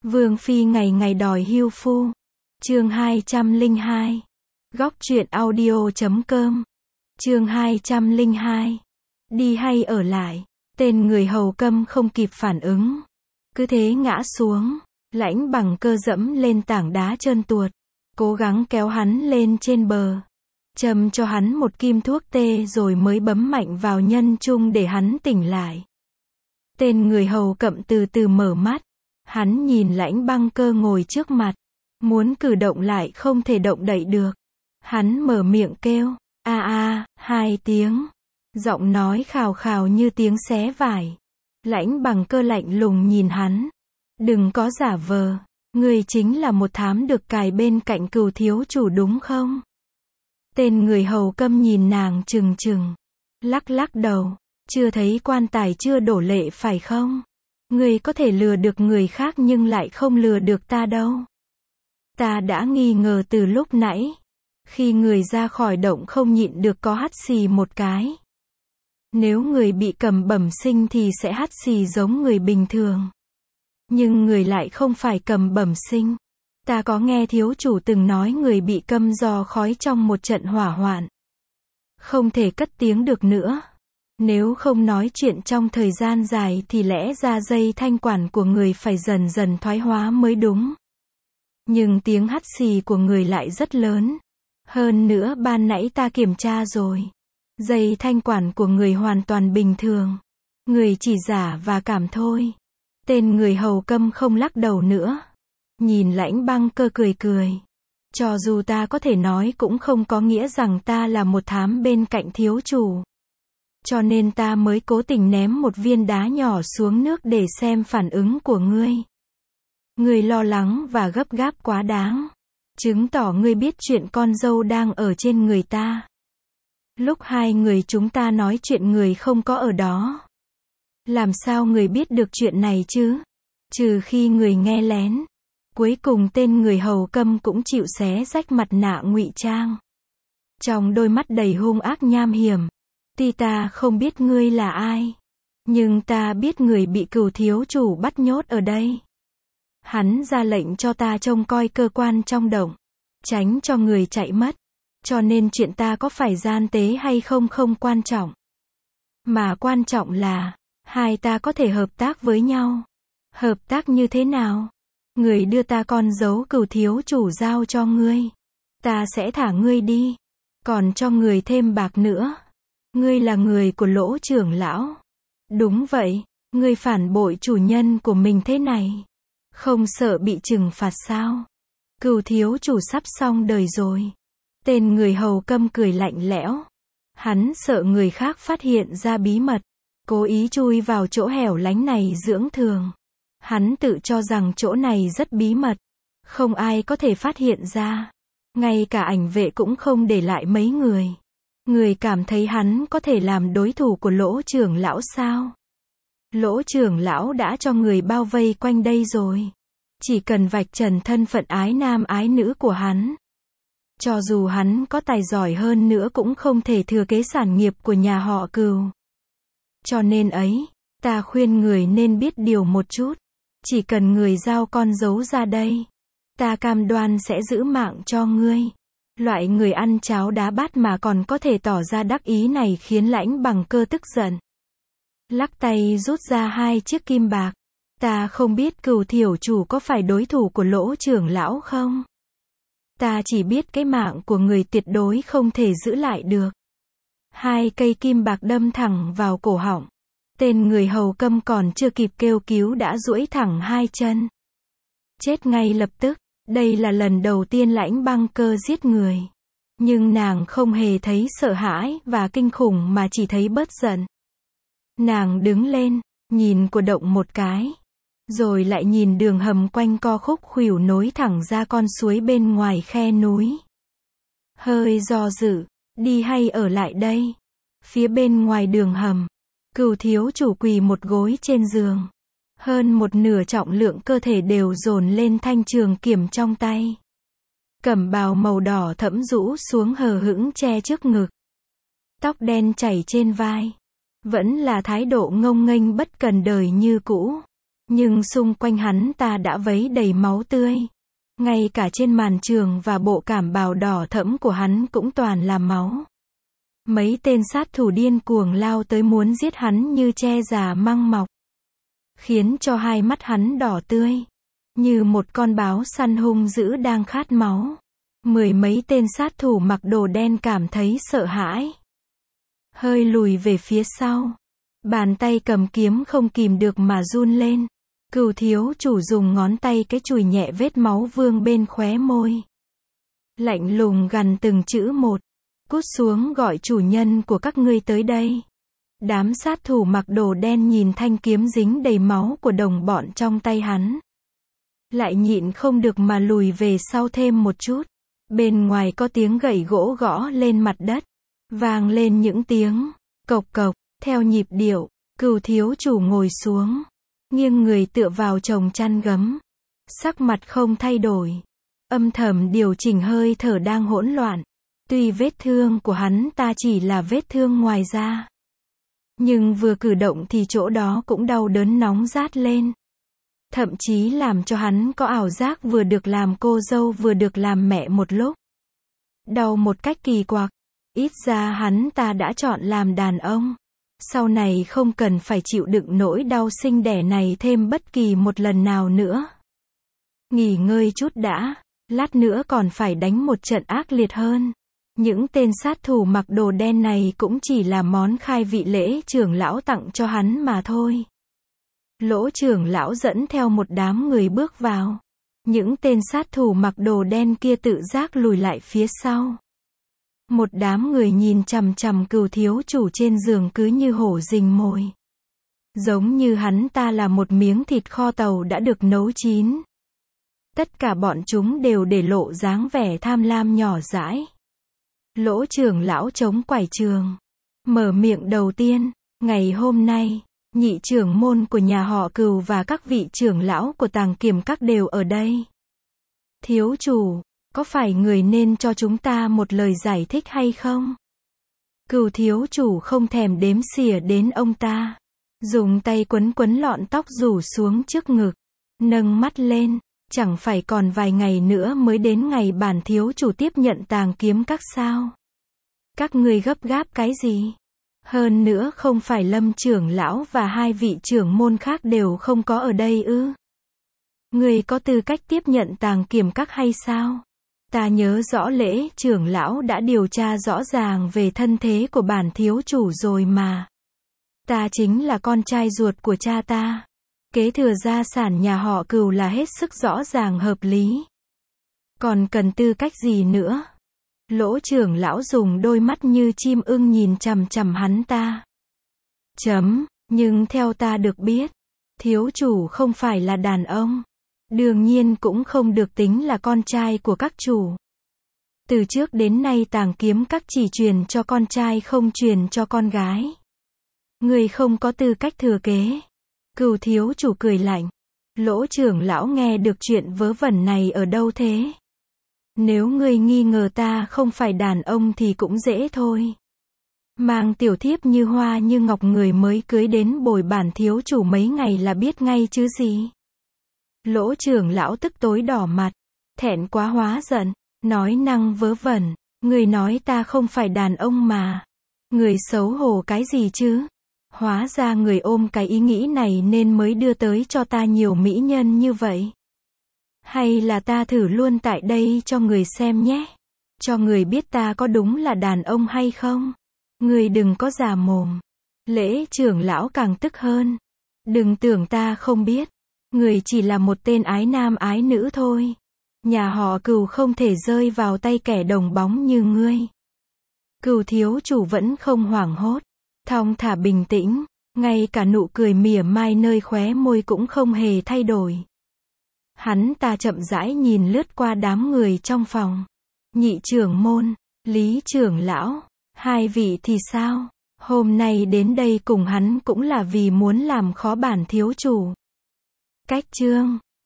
Vương phi ngày ngày đòi hưu phu. Chương 202. Góc truyện audio.com. Chương 202. Đi hay ở lại. Tên người hầu câm không kịp phản ứng, cứ thế ngã xuống. Lãnh Bằng Cơ dẫm lên tảng đá trơn tuột, cố gắng kéo hắn lên trên bờ, châm cho hắn một kim thuốc tê rồi mới bấm mạnh vào nhân trung để hắn tỉnh lại. Tên người hầu cậm từ từ mở mắt, hắn nhìn Lãnh Băng Cơ ngồi trước mặt, muốn cử động lại không thể động đậy được. Hắn mở miệng kêu, a a, 2 tiếng. Giọng nói khào khào như tiếng xé vải. Lãnh Bằng Cơ lạnh lùng nhìn hắn. Đừng có giả vờ, ngươi chính là một thám được cài bên cạnh Cửu thiếu chủ đúng không? Tên người hầu câm nhìn nàng trừng trừng, lắc lắc đầu, chưa thấy quan tài chưa đổ lệ phải không? Ngươi có thể lừa được người khác nhưng lại không lừa được ta đâu. Ta đã nghi ngờ từ lúc nãy, khi người ra khỏi động không nhịn được có hắt xì một cái. Nếu người bị cầm bẩm sinh thì sẽ hắt xì giống người bình thường. Nhưng người lại không phải cầm bẩm sinh. Ta có nghe thiếu chủ từng nói người bị câm do khói trong một trận hỏa hoạn, không thể cất tiếng được nữa. Nếu không nói chuyện trong thời gian dài thì lẽ ra dây thanh quản của người phải dần dần thoái hóa mới đúng. Nhưng tiếng hắt xì của người lại rất lớn. Hơn nữa ban nãy ta kiểm tra rồi, dây thanh quản của người hoàn toàn bình thường. Người chỉ giả và cảm thôi. Tên người hầu câm không lắc đầu nữa, nhìn Lãnh Băng Cơ cười cười. Cho dù ta có thể nói cũng không có nghĩa rằng ta là một thám bên cạnh thiếu chủ. Cho nên ta mới cố tình ném một viên đá nhỏ xuống nước để xem phản ứng của ngươi. Ngươi lo lắng và gấp gáp quá đáng, chứng tỏ ngươi biết chuyện con dâu đang ở trên người ta. Lúc hai người chúng ta nói chuyện người không có ở đó. Làm sao người biết được chuyện này chứ? Trừ khi người nghe lén. Cuối cùng tên người hầu câm cũng chịu xé rách mặt nạ ngụy trang. Trong đôi mắt đầy hung ác nham hiểm. Tuy ta không biết ngươi là ai, nhưng ta biết người bị Cửu thiếu chủ bắt nhốt ở đây. Hắn ra lệnh cho ta trông coi cơ quan trong động, tránh cho người chạy mất. Cho nên chuyện ta có phải gian tế hay không không quan trọng. Mà quan trọng là, hai ta có thể hợp tác với nhau. Hợp tác như thế nào? Người đưa ta con dấu Cửu thiếu chủ giao cho ngươi, ta sẽ thả ngươi đi, còn cho người thêm bạc nữa. Ngươi là người của Lỗ trưởng lão. Đúng vậy, ngươi phản bội chủ nhân của mình thế này, không sợ bị trừng phạt sao? Cửu thiếu chủ sắp xong đời rồi. Tên người hầu câm cười lạnh lẽo. Hắn sợ người khác phát hiện ra bí mật, cố ý chui vào chỗ hẻo lánh này dưỡng thương. Hắn tự cho rằng chỗ này rất bí mật, không ai có thể phát hiện ra. Ngay cả ảnh vệ cũng không để lại mấy người. Người cảm thấy hắn có thể làm đối thủ của Lỗ trưởng lão sao? Lỗ trưởng lão đã cho người bao vây quanh đây rồi. Chỉ cần vạch trần thân phận ái nam ái nữ của hắn. Cho dù hắn có tài giỏi hơn nữa cũng không thể thừa kế sản nghiệp của nhà họ Cửu. Cho nên ấy, ta khuyên người nên biết điều một chút. Chỉ cần người giao con dấu ra đây, ta cam đoan sẽ giữ mạng cho ngươi. Loại người ăn cháo đá bát mà còn có thể tỏ ra đắc ý này khiến Lãnh Bằng Cơ tức giận. Lắc tay rút ra 2 chiếc kim bạc. Ta không biết Cửu thiếu chủ có phải đối thủ của Lỗ trưởng lão không? Ta chỉ biết cái mạng của người tuyệt đối không thể giữ lại được. 2 cây kim bạc đâm thẳng vào cổ họng. Tên người hầu câm còn chưa kịp kêu cứu đã duỗi thẳng 2 chân. Chết ngay lập tức. Đây là lần đầu tiên Lãnh Băng Cơ giết người. Nhưng nàng không hề thấy sợ hãi và kinh khủng mà chỉ thấy bớt giận. Nàng đứng lên, nhìn của động một cái. Rồi lại nhìn đường hầm quanh co khúc khuỷu nối thẳng ra con suối bên ngoài khe núi. Hơi do dự, đi hay ở lại đây? Phía bên ngoài đường hầm, Cửu thiếu chủ quỳ một gối trên giường. Hơn một nửa trọng lượng cơ thể đều dồn lên thanh trường kiếm trong tay. Cẩm bào màu đỏ thẫm rũ xuống hờ hững che trước ngực. Tóc đen chảy trên vai. Vẫn là thái độ ngông nghênh bất cần đời như cũ. Nhưng xung quanh hắn ta đã vấy đầy máu tươi. Ngay cả trên màn trường và bộ cảm bào đỏ thẫm của hắn cũng toàn là máu. Mấy tên sát thủ điên cuồng lao tới muốn giết hắn như tre già măng mọc. Khiến cho hai mắt hắn đỏ tươi. Như một con báo săn hung dữ đang khát máu. Mười mấy tên sát thủ mặc đồ đen cảm thấy sợ hãi. Hơi lùi về phía sau. Bàn tay cầm kiếm không kìm được mà run lên. Cửu thiếu chủ dùng ngón tay cái chùi nhẹ vết máu vương bên khóe môi. Lạnh lùng gằn từng chữ một. Cút xuống gọi chủ nhân của các ngươi tới đây. Đám sát thủ mặc đồ đen nhìn thanh kiếm dính đầy máu của đồng bọn trong tay hắn. Lại nhịn không được mà lùi về sau thêm một chút. Bên ngoài có tiếng gậy gỗ gõ lên mặt đất. Vang lên những tiếng cộc cộc. Theo nhịp điệu, Cửu thiếu chủ ngồi xuống. Nghiêng người tựa vào chồng chăn gấm. Sắc mặt không thay đổi. Âm thầm điều chỉnh hơi thở đang hỗn loạn. Tuy vết thương của hắn ta chỉ là vết thương ngoài da. Nhưng vừa cử động thì chỗ đó cũng đau đớn nóng rát lên. Thậm chí làm cho hắn có ảo giác vừa được làm cô dâu vừa được làm mẹ một lúc. Đau một cách kỳ quặc. Ít ra hắn ta đã chọn làm đàn ông. Sau này không cần phải chịu đựng nỗi đau sinh đẻ này thêm bất kỳ một lần nào nữa. Nghỉ ngơi chút đã. Lát nữa còn phải đánh một trận ác liệt hơn. Những tên sát thủ mặc đồ đen này cũng chỉ là món khai vị lễ trưởng lão tặng cho hắn mà thôi. Lỗ trưởng lão dẫn theo một đám người bước vào. Những tên sát thủ mặc đồ đen kia tự giác lùi lại phía sau. Một đám người nhìn chằm chằm Cửu thiếu chủ trên giường cứ như hổ rình mồi. Giống như hắn ta là một miếng thịt kho tàu đã được nấu chín. Tất cả bọn chúng đều để lộ dáng vẻ tham lam nhỏ dãi. Lỗ trưởng lão chống quải trường. Mở miệng đầu tiên. Ngày hôm nay, nhị trưởng môn của nhà họ Cửu và các vị trưởng lão của Tàng Kiếm Các đều ở đây. Thiếu chủ, có phải người nên cho chúng ta một lời giải thích hay không? Cửu thiếu chủ không thèm đếm xỉa đến ông ta. Dùng tay quấn quấn lọn tóc rủ xuống trước ngực. Nâng mắt lên. Chẳng phải còn vài ngày nữa mới đến ngày bản thiếu chủ tiếp nhận Tàng Kiếm Các sao? Các ngươi gấp gáp cái gì? Hơn nữa không phải Lâm trưởng lão và hai vị trưởng môn khác đều không có ở đây ư? Ngươi có tư cách tiếp nhận Tàng Kiếm Các hay sao? Ta nhớ rõ lễ trưởng lão đã điều tra rõ ràng về thân thế của bản thiếu chủ rồi mà. Ta chính là con trai ruột của cha ta. Kế thừa gia sản nhà họ Cửu là hết sức rõ ràng hợp lý. Còn cần tư cách gì nữa? Lỗ trưởng lão dùng đôi mắt như chim ưng nhìn chằm chằm hắn ta. Nhưng theo ta được biết, thiếu chủ không phải là đàn ông. Đương nhiên cũng không được tính là con trai của các chủ. Từ trước đến nay Tàng Kiếm Các chỉ truyền cho con trai không truyền cho con gái. Người không có tư cách thừa kế. Cửu thiếu chủ cười lạnh. Lỗ trưởng lão nghe được chuyện vớ vẩn này ở đâu thế? Nếu ngươi nghi ngờ ta không phải đàn ông thì cũng dễ thôi. Mang tiểu thiếp như hoa như ngọc người mới cưới đến bồi bản thiếu chủ mấy ngày là biết ngay chứ gì. Lỗ trưởng lão tức tối đỏ mặt. Thẹn quá hóa giận. Nói năng vớ vẩn. Người nói ta không phải đàn ông mà. Người xấu hổ cái gì chứ? Hóa ra người ôm cái ý nghĩ này nên mới đưa tới cho ta nhiều mỹ nhân như vậy. Hay là ta thử luôn tại đây cho người xem nhé. Cho người biết ta có đúng là đàn ông hay không. Người đừng có già mồm. Lễ trưởng lão càng tức hơn. Đừng tưởng ta không biết. Người chỉ là một tên ái nam ái nữ thôi. Nhà họ Cửu không thể rơi vào tay kẻ đồng bóng như ngươi. Cửu thiếu chủ vẫn không hoảng hốt. Thong thả bình tĩnh. Ngay cả nụ cười mỉa mai nơi khóe môi cũng không hề thay đổi. Hắn ta chậm rãi nhìn lướt qua đám người trong phòng. Nhị trưởng môn, Lý trưởng lão, hai vị thì sao? Hôm nay đến đây cùng hắn cũng là vì muốn làm khó bản thiếu chủ. Cách chương